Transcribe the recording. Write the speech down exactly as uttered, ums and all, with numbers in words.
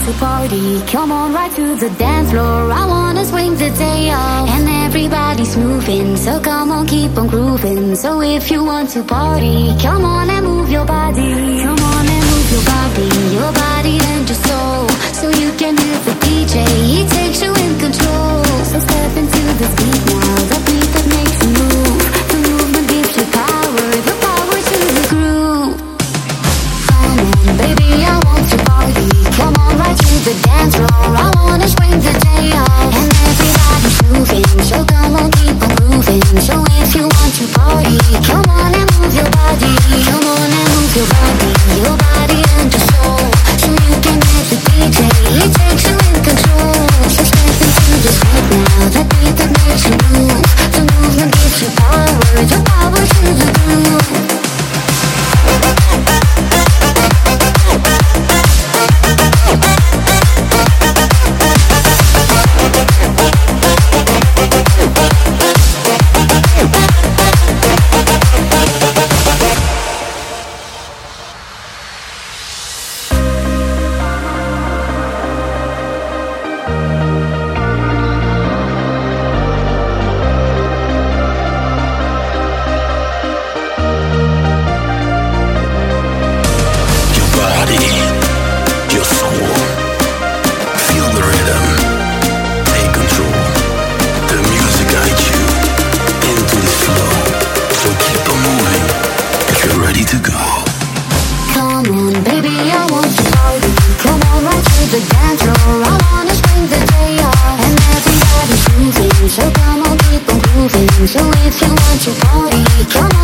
to party, come on right to the dance floor. I wanna swing the day off, and everybody's moving, so come on, keep on grooving. So if you want to party, come on and move your body. Come on and move your body, your body and your soul, so you can hear the D J, he takes you in control. So step into the beat now, the beat that makes you move. The movement gives you power, the power to the groove. Come on, baby, I want to party. Come on right to the dance floor. I wanna swing the day off, and everybody's moving, so come on, keep on grooving. So if you want to party, come on and move your body. Come on and move your body, your body and your soul, so you can get the D J, he takes you in control. So step into the beat now, the beat that makes you move. The movement gives you power, the power to the groove. So if you want to party, come